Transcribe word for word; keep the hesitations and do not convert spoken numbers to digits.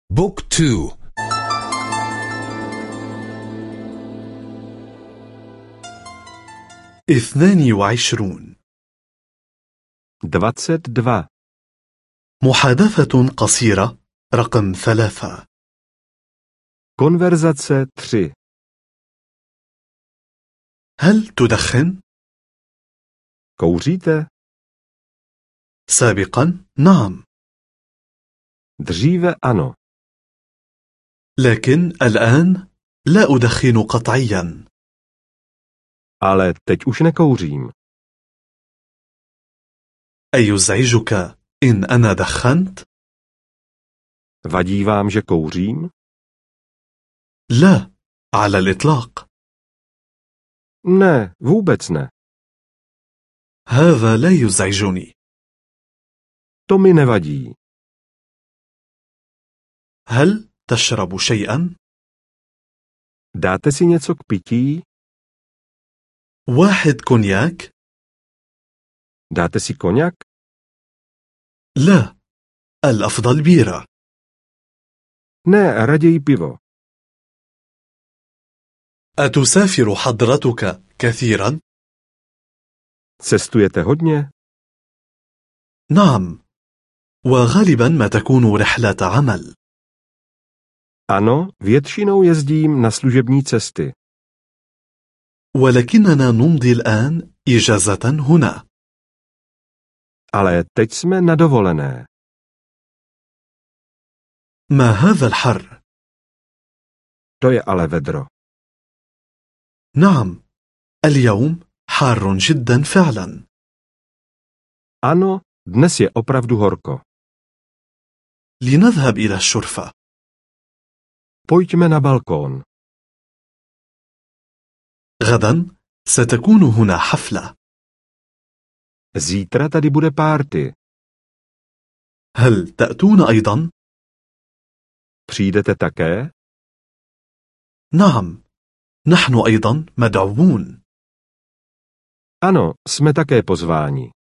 بوك تو. اثنان وعشرون. dvacet dva. محادثة قصيرة رقم ثلاثة. Konverzace tři. هل تدخن؟ Kouříte? سابقا نعم، Dříve ano. لكن الآن لا أدخن قطعيا. Ale teď už nekouřím. أيزعجك إن أنا دخنت؟ Vadí vám, že kouřím? لا، على الإطلاق. Ne, vůbec ne. هذا لا يزعجني. To mi nevadí. هل تشرب شيئا؟ Dáte si něco k pití? واحد كونياك؟ Dáte si koněk? لا، الأفضل بيرة. Ne, raději pivo. أتسافر حضرتك كثيرا؟ Cestujete hodně? نعم، وغالبا ما تكون رحلة عمل. Ano, většinou jezdím na služební cesty. ولكننا نمضي الآن إجازة هنا. Ale teď jsme na dovolené. ما هذا الحر؟ To je ale vedro. نعم، اليوم حار جدا فعلا. Ano, dnes je opravdu horko. لنذهب إلى الشرفة. Pojďme na balkón. غدا ستكون هنا حفلة. Zítra tady bude párty. هل تأتون أيضا؟ Přijdete také? نعم، نحن أيضا مدعوون. Ano, jsme také pozváni.